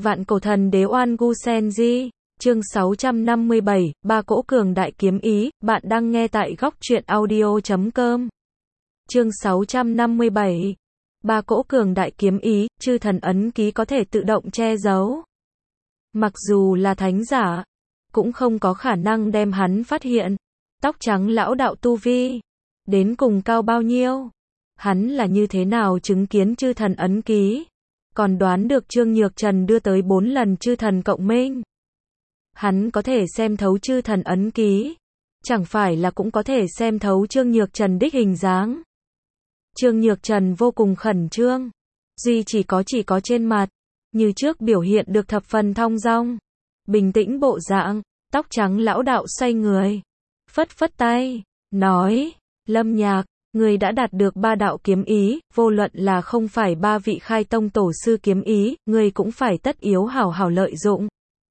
Vạn cổ thần đế Oan Gu Sen Di, chương 657, ba cỗ cường đại kiếm ý, bạn đang nghe tại góc truyện audio.com. Chương 657, ba cỗ cường đại kiếm ý, chư thần ấn ký có thể tự động che giấu. Mặc dù là thánh giả, cũng không có khả năng đem hắn phát hiện. Tóc trắng lão đạo tu vi, đến cùng cao bao nhiêu? Hắn là như thế nào chứng kiến chư thần ấn ký? Còn đoán được Trương Nhược Trần đưa tới 4 lần chư thần cộng minh. Hắn có thể xem thấu chư thần ấn ký, chẳng phải là cũng có thể xem thấu Trương Nhược Trần đích hình dáng. Trương Nhược Trần vô cùng khẩn trương, duy chỉ có trên mặt, như trước biểu hiện được thập phần thong dong, bình tĩnh bộ dạng. Tóc trắng lão đạo xoay người, phất phất tay, nói, Lâm Nhạc, người đã đạt được 3 đạo kiếm ý, vô luận là không phải 3 vị khai tông tổ sư kiếm ý, người cũng phải tất yếu hảo hảo lợi dụng.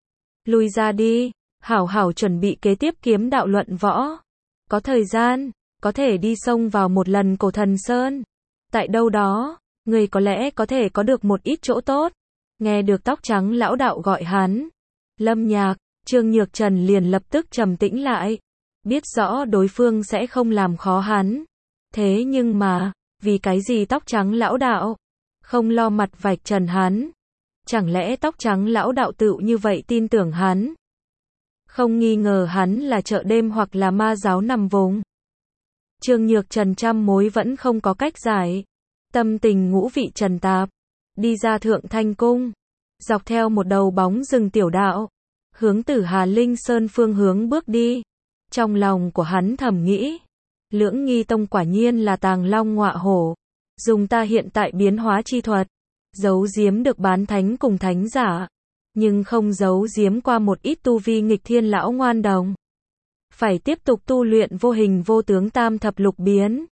Lui ra đi, hảo hảo chuẩn bị kế tiếp kiếm đạo luận võ. Có thời gian, có thể đi xông vào một lần Cổ Thần Sơn. Tại đâu đó, người có lẽ có thể có được một ít chỗ tốt. Nghe được tóc trắng lão đạo gọi hắn, Lâm Nhạc, Trương Nhược Trần liền lập tức trầm tĩnh lại. Biết rõ đối phương sẽ không làm khó hắn. Thế nhưng mà, vì cái gì tóc trắng lão đạo không lo mặt vạch trần hắn? Chẳng lẽ tóc trắng lão đạo tự như vậy tin tưởng hắn? Không nghi ngờ hắn là chợ đêm hoặc là ma giáo nằm vùng. Trương Nhược Trần trăm mối vẫn không có cách giải. Tâm tình ngũ vị trần tạp. Đi ra Thượng Thanh Cung. Dọc theo một đầu bóng rừng tiểu đạo. Hướng Tử Hà Linh Sơn phương hướng bước đi. Trong lòng của hắn thầm nghĩ. Lưỡng nghi tông quả nhiên là tàng long ngọa hổ. Dùng ta hiện tại biến hóa chi thuật. Giấu giếm được bán thánh cùng thánh giả. Nhưng không giấu giếm qua một ít tu vi nghịch thiên lão ngoan đồng. Phải tiếp tục tu luyện vô hình vô tướng tam thập lục biến.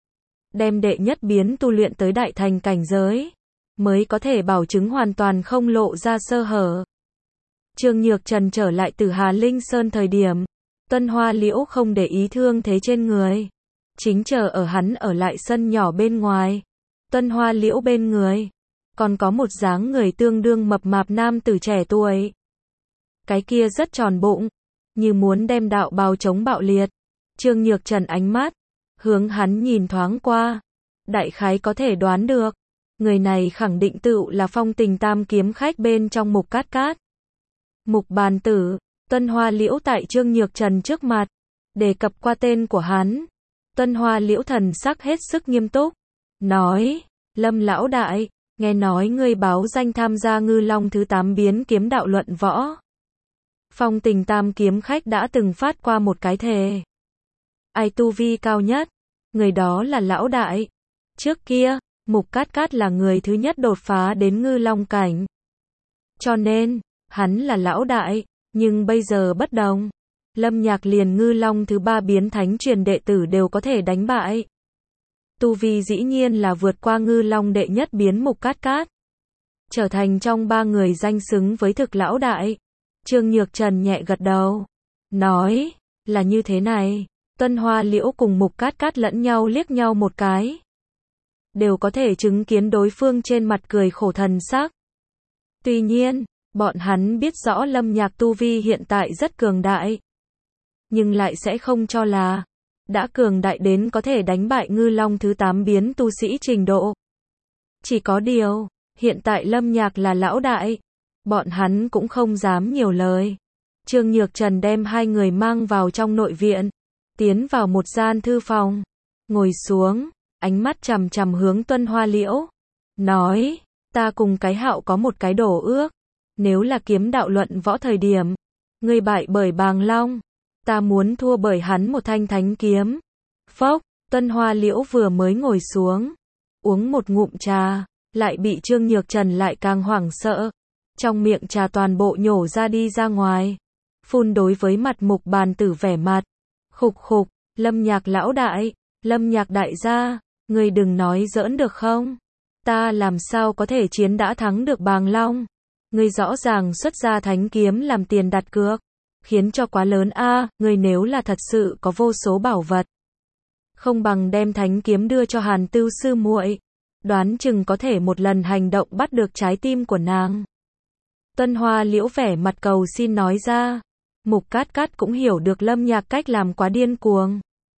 Đem đệ nhất biến tu luyện tới đại thành cảnh giới. Mới có thể bảo chứng hoàn toàn không lộ ra sơ hở. Trương Nhược Trần trở lại Tử Hà Linh Sơn thời điểm. Tuân Hoa Liễu không để ý thương thế trên người. Chính chờ ở hắn ở lại sân nhỏ bên ngoài. Tuân Hoa Liễu bên người. Còn có một dáng người tương đương mập mạp nam tử trẻ tuổi. Cái kia rất tròn bụng. Như muốn đem đạo bào chống bạo liệt. Trương Nhược Trần ánh mắt. Hướng hắn nhìn thoáng qua. Đại khái có thể đoán được. Người này khẳng định tựu là Phong Tình Tam kiếm khách bên trong Mục Cát Cát. Mục Bàn Tử. Tuân Hoa Liễu tại Trương Nhược Trần trước mặt. Đề cập qua tên của hắn. Tuân Hoa Liễu thần sắc hết sức nghiêm túc. Nói. Lâm lão đại. Nghe nói ngươi báo danh tham gia Ngư Long thứ 8 biến kiếm đạo luận võ. Phong Tình Tam kiếm khách đã từng phát qua một cái thề. Ai tu vi cao nhất? Người đó là lão đại. Trước kia, Mục Cát Cát là người thứ nhất đột phá đến Ngư Long cảnh. Cho nên, hắn là lão đại, nhưng bây giờ bất đồng. Lâm Nhạc liền Ngư Long thứ 3 biến thánh truyền đệ tử đều có thể đánh bại. Tu vi dĩ nhiên là vượt qua Ngư Long đệ nhất biến Mục Cát Cát. Trở thành trong 3 người danh xứng với thực lão đại. Trương Nhược Trần nhẹ gật đầu. Nói, là như thế này. Tuân Hoa Liễu cùng Mục Cát Cát lẫn nhau liếc nhau một cái. Đều có thể chứng kiến đối phương trên mặt cười khổ thần sắc. Tuy nhiên, bọn hắn biết rõ Lâm Nhạc tu vi hiện tại rất cường đại. Nhưng lại sẽ không cho là đã cường đại đến có thể đánh bại Ngư Long thứ 8 biến tu sĩ trình độ. Chỉ có điều, hiện tại Lâm Nhạc là lão đại. Bọn hắn cũng không dám nhiều lời. Trương Nhược Trần đem 2 người mang vào trong nội viện. Tiến vào một gian thư phòng. Ngồi xuống, ánh mắt chằm chằm hướng Tuân Hoa Liễu. Nói, ta cùng cái Hạo có một cái đổ ước. Nếu là kiếm đạo luận võ thời điểm. Ngươi bại bởi Bàng Long. Ta muốn thua bởi hắn một thanh thánh kiếm. Phốc, Tuân Hoa Liễu vừa mới ngồi xuống. Uống một ngụm trà. Lại bị Trương Nhược Trần lại càng hoảng sợ. Trong miệng trà toàn bộ nhổ ra đi ra ngoài. Phun đối với mặt Mục Bàn Tử vẻ mặt. Khục khục, Lâm Nhạc lão đại, Lâm Nhạc đại gia, ngươi đừng nói giỡn được không? Ta làm sao có thể chiến đã thắng được Bàng Long? Ngươi rõ ràng xuất ra thánh kiếm làm tiền đặt cược. Khiến cho quá lớn a, ngươi nếu là thật sự có vô số bảo vật. Không bằng đem thánh kiếm đưa cho Hàn Tưu sư muội. Đoán chừng có thể một lần hành động bắt được trái tim của nàng. Tuân Hoa Liễu vẻ mặt cầu xin nói ra. Mục Cát Cát cũng hiểu được Lâm Nhạc cách làm quá điên cuồng.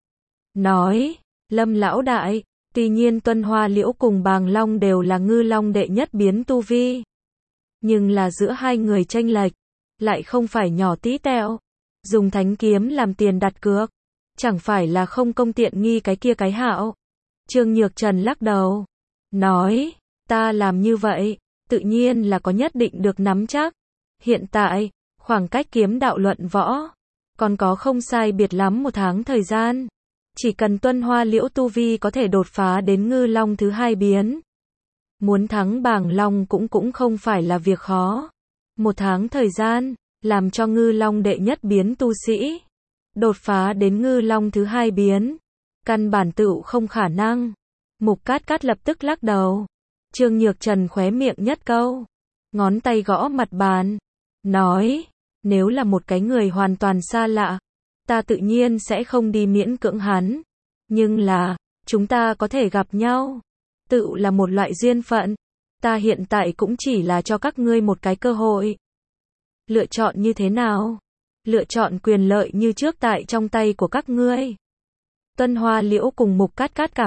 Nói, Lâm lão đại, tuy nhiên Tuân Hoa Liễu cùng Bàng Long đều là ngư long đệ nhất biến tu vi. Nhưng là giữa hai người chênh lệch, lại không phải nhỏ tí tẹo. Dùng thánh kiếm làm tiền đặt cược, chẳng phải là không công tiện nghi cái kia cái hạo. Trương Nhược Trần lắc đầu, nói, ta làm như vậy, tự nhiên là có nhất định được nắm chắc. Hiện tại, khoảng cách kiếm đạo luận võ, còn có không sai biệt lắm 1 tháng thời gian. Chỉ cần Tuân Hoa Liễu tu vi có thể đột phá đến ngư long thứ 2 biến. Muốn thắng Bàng Long cũng không phải là việc khó. 1 tháng thời gian, làm cho ngư long đệ nhất biến tu sĩ đột phá đến ngư long thứ 2 biến. Căn bản tựu không khả năng. Mục Cát Cát lập tức lắc đầu. Trương Nhược Trần khóe miệng nhất câu, ngón tay gõ mặt bàn, nói, nếu là một cái người hoàn toàn xa lạ, ta tự nhiên sẽ không đi miễn cưỡng hắn. Nhưng là, chúng ta có thể gặp nhau, tựu là một loại duyên phận. Ta hiện tại cũng chỉ là cho các ngươi một cái cơ hội. Lựa chọn như thế nào? Lựa chọn quyền lợi như trước tại trong tay của các ngươi. Tuân Hoa Liễu cùng Mục Cát Cát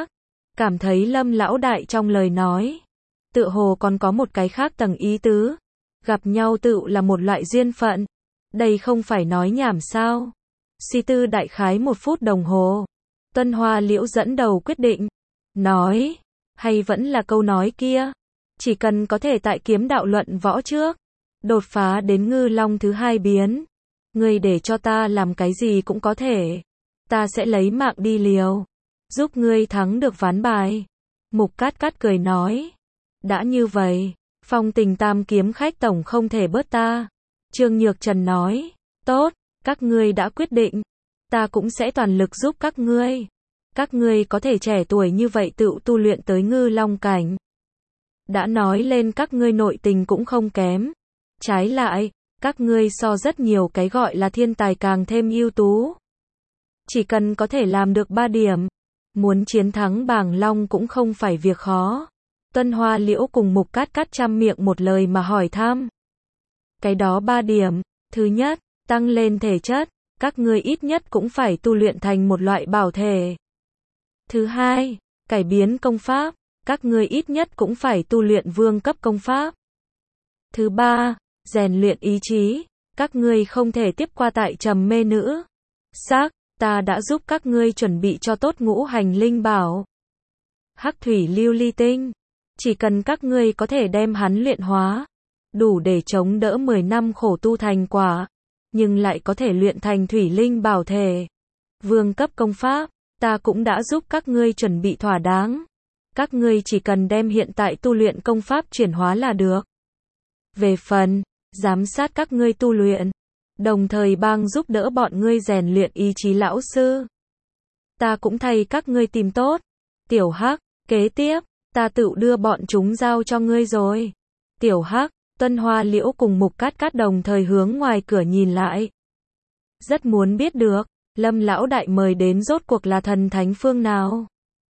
cảm thấy Lâm lão đại trong lời nói, tựa hồ còn có một cái khác tầng ý tứ. Gặp nhau tựu là một loại duyên phận. Đây không phải nói nhảm sao? Suy tư đại khái 1 phút đồng hồ, Tuân Hoa Liễu dẫn đầu quyết định, nói, hay vẫn là câu nói kia, chỉ cần có thể tại kiếm đạo luận võ trước đột phá đến ngư long thứ 2 biến, ngươi để cho ta làm cái gì cũng có thể. Ta sẽ lấy mạng đi liều, giúp ngươi thắng được ván bài. Mục Cát Cát cười nói, đã như vậy, Phong Tình Tam kiếm khách tổng không thể bớt ta. Trương Nhược Trần nói, tốt, các ngươi đã quyết định, ta cũng sẽ toàn lực giúp các ngươi. Các ngươi có thể trẻ tuổi như vậy tự tu luyện tới ngư long cảnh. Đã nói lên các ngươi nội tình cũng không kém. Trái lại, các ngươi so rất nhiều cái gọi là thiên tài càng thêm ưu tú. Chỉ cần có thể làm được 3 điểm, muốn chiến thắng Bàng Long cũng không phải việc khó. Tuân Hoa Liễu cùng Mục Cát Cát chăm miệng một lời mà hỏi thăm. Cái đó 3 điểm, thứ nhất, tăng lên thể chất, các ngươi ít nhất cũng phải tu luyện thành một loại bảo thể. Thứ hai, cải biến công pháp, các ngươi ít nhất cũng phải tu luyện vương cấp công pháp. Thứ ba, rèn luyện ý chí, các ngươi không thể tiếp qua tại trầm mê nữ. Xác, ta đã giúp các ngươi chuẩn bị cho tốt ngũ hành linh bảo. Hắc thủy lưu ly tinh, chỉ cần các ngươi có thể đem hắn luyện hóa, đủ để chống đỡ 10 năm khổ tu thành quả, nhưng lại có thể luyện thành thủy linh bảo thể. Vương cấp công pháp, ta cũng đã giúp các ngươi chuẩn bị thỏa đáng. Các ngươi chỉ cần đem hiện tại tu luyện công pháp chuyển hóa là được. Về phần, giám sát các ngươi tu luyện, đồng thời bang giúp đỡ bọn ngươi rèn luyện ý chí lão sư, ta cũng thay các ngươi tìm tốt. Tiểu Hắc, kế tiếp, ta tự đưa bọn chúng giao cho ngươi rồi. Tiểu Hắc, Tuân Hoa Liễu cùng Mục Cát Cát đồng thời hướng ngoài cửa nhìn lại. Rất muốn biết được, Lâm lão đại mời đến rốt cuộc là thần thánh phương nào.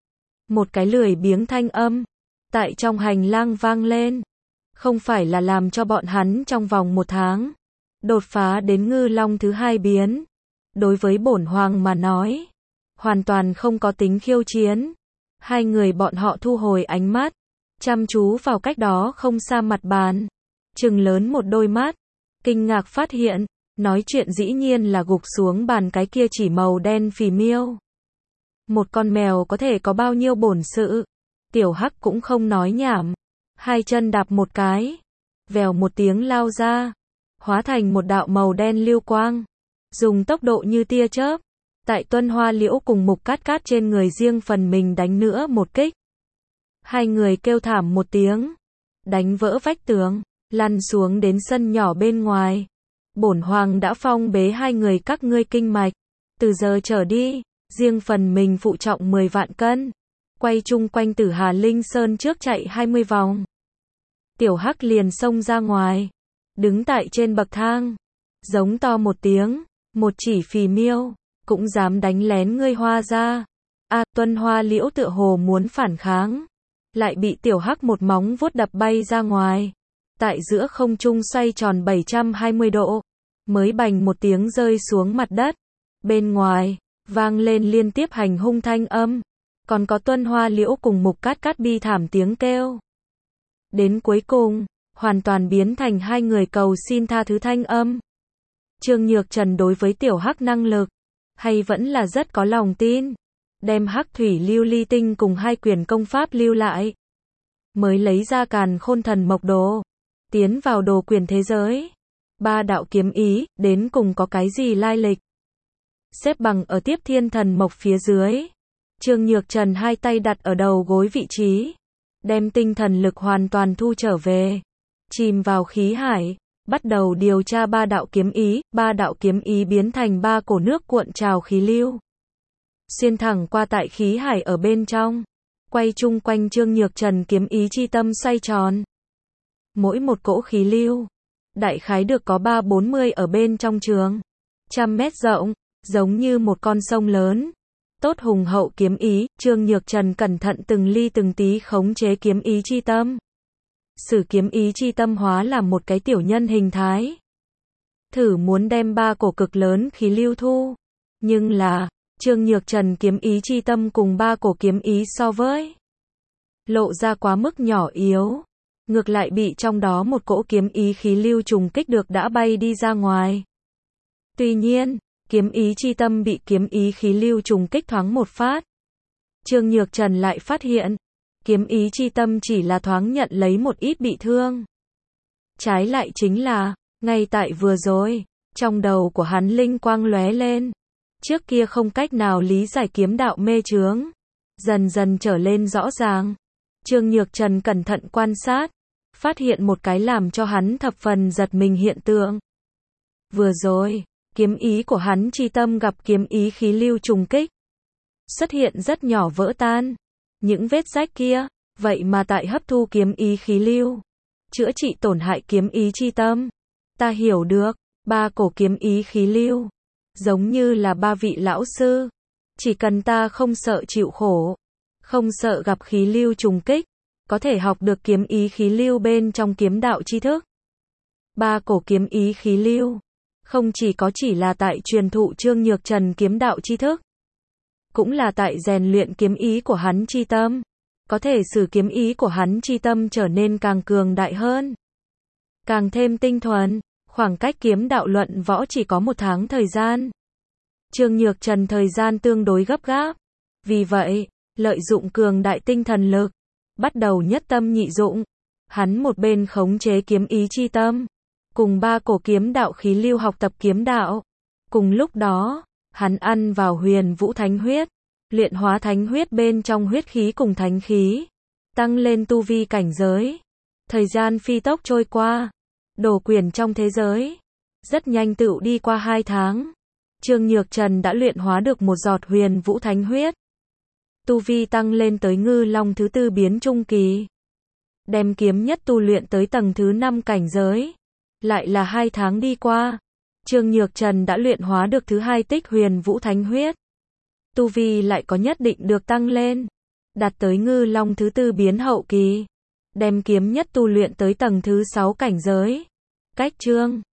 Một cái lười biếng thanh âm tại trong hành lang vang lên. Không phải là làm cho bọn hắn trong vòng 1 tháng đột phá đến ngư long thứ 2 biến. Đối với bổn hoàng mà nói, hoàn toàn không có tính khiêu chiến. Hai người bọn họ thu hồi ánh mắt, chăm chú vào cách đó không xa mặt bàn, trừng lớn một đôi mắt, kinh ngạc phát hiện, nói chuyện dĩ nhiên là gục xuống bàn cái kia chỉ màu đen phì miêu. Một con mèo có thể có bao nhiêu bổn sự. Tiểu Hắc cũng không nói nhảm, 2 chân đạp một cái, vèo một tiếng lao ra, hóa thành một đạo màu đen lưu quang, dùng tốc độ như tia chớp, tại Tuân Hoa Liễu cùng Mục Cát Cát trên người riêng phần mình đánh nữa một kích. Hai người kêu thảm một tiếng, đánh vỡ vách tường, lăn xuống đến sân nhỏ bên ngoài. Bổn hoàng đã phong bế hai người các ngươi kinh mạch, từ giờ trở đi, riêng phần mình phụ trọng 10 vạn cân, quay chung quanh Tử Hà Linh Sơn trước chạy 20 vòng. Tiểu Hắc liền xông ra ngoài, đứng tại trên bậc thang, giống to một tiếng, một chỉ phì miêu, cũng dám đánh lén ngươi Hoa gia. Tuân Hoa Liễu tựa hồ muốn phản kháng, lại bị Tiểu Hắc một móng vuốt đập bay ra ngoài. tại giữa không trung xoay tròn 720 độ, mới bành một tiếng rơi xuống mặt đất. Bên ngoài, vang lên liên tiếp hành hung thanh âm, còn có Tuân Hoa Liễu cùng Mục Cát Cát bi thảm tiếng kêu. Đến cuối cùng, hoàn toàn biến thành hai người cầu xin tha thứ thanh âm. Trương Nhược Trần đối với tiểu hắc năng lực, hay vẫn là rất có lòng tin, đem hắc thủy lưu ly tinh cùng hai quyển công pháp lưu lại. Mới lấy ra Càn Khôn Thần Mộc Đồ, tiến vào đồ quyển thế giới. Ba đạo kiếm ý, đến cùng có cái gì lai lịch? Xếp bằng ở Tiếp Thiên Thần Mộc phía dưới. Trương Nhược Trần hai tay đặt ở đầu gối vị trí, đem tinh thần lực hoàn toàn thu trở về, chìm vào khí hải, bắt đầu điều tra ba đạo kiếm ý biến thành ba cổ nước cuộn trào khí lưu, xuyên thẳng qua tại khí hải ở bên trong, quay chung quanh Trương Nhược Trần kiếm ý chi tâm xoay tròn. Mỗi một cỗ khí lưu, đại khái được có 3-40 ở bên trong trường, 100 mét rộng, giống như một con sông lớn. Tốt hùng hậu kiếm ý, Trương Nhược Trần cẩn thận từng ly từng tí khống chế kiếm ý chi tâm. Sử kiếm ý chi tâm hóa làm một cái tiểu nhân hình thái. Thử muốn đem ba cổ cực lớn khí lưu thu. Nhưng là, Trương Nhược Trần kiếm ý chi tâm cùng ba cổ kiếm ý so với lộ ra quá mức nhỏ yếu. Ngược lại bị trong đó một cỗ kiếm ý khí lưu trùng kích được đã bay đi ra ngoài. Tuy nhiên, kiếm ý chi tâm bị kiếm ý khí lưu trùng kích thoáng một phát. Trương Nhược Trần lại phát hiện, kiếm ý chi tâm chỉ là thoáng nhận lấy một ít bị thương. Trái lại chính là, ngay tại vừa rồi, trong đầu của hắn linh quang lóe lên. Trước kia không cách nào lý giải kiếm đạo mê chướng, dần dần trở lên rõ ràng. Trương Nhược Trần cẩn thận quan sát, phát hiện một cái làm cho hắn thập phần giật mình hiện tượng. Vừa rồi, kiếm ý của hắn chi tâm gặp kiếm ý khí lưu trùng kích, xuất hiện rất nhỏ vỡ tan. Những vết rách kia, vậy mà tại hấp thu kiếm ý khí lưu, chữa trị tổn hại kiếm ý chi tâm. Ta hiểu được, ba cổ kiếm ý khí lưu, giống như là ba vị lão sư. Chỉ cần ta không sợ chịu khổ, không sợ gặp khí lưu trùng kích, có thể học được kiếm ý khí lưu bên trong kiếm đạo tri thức. Ba cổ kiếm ý khí lưu, không chỉ là tại truyền thụ Trương Nhược Trần kiếm đạo tri thức, cũng là tại rèn luyện kiếm ý của hắn chi tâm, có thể sử kiếm ý của hắn chi tâm trở nên càng cường đại hơn, càng thêm tinh thuần. Khoảng cách kiếm đạo luận võ chỉ có 1 tháng thời gian. Trương Nhược Trần thời gian tương đối gấp gáp, vì vậy, lợi dụng cường đại tinh thần lực, bắt đầu nhất tâm nhị dụng. Hắn một bên khống chế kiếm ý chi tâm, cùng ba cổ kiếm đạo khí lưu học tập kiếm đạo. Cùng lúc đó, hắn ăn vào Huyền Vũ Thánh Huyết, luyện hóa thánh huyết bên trong huyết khí cùng thánh khí, tăng lên tu vi cảnh giới. Thời gian phi tốc trôi qua, đồ quyển trong thế giới, rất nhanh tựu đi qua 2 tháng. Trương Nhược Trần đã luyện hóa được một giọt Huyền Vũ Thánh Huyết. Tu vi tăng lên tới Ngư Long thứ 4 biến trung kỳ. Đem kiếm nhất tu luyện tới tầng thứ 5 cảnh giới. Lại là 2 tháng đi qua, Trương Nhược Trần đã luyện hóa được thứ 2 tích Huyền Vũ Thánh Huyết. Tu vi lại có nhất định được tăng lên, đạt tới Ngư Long thứ 4 biến hậu kỳ. Đem kiếm nhất tu luyện tới tầng thứ 6 cảnh giới. Cách Trương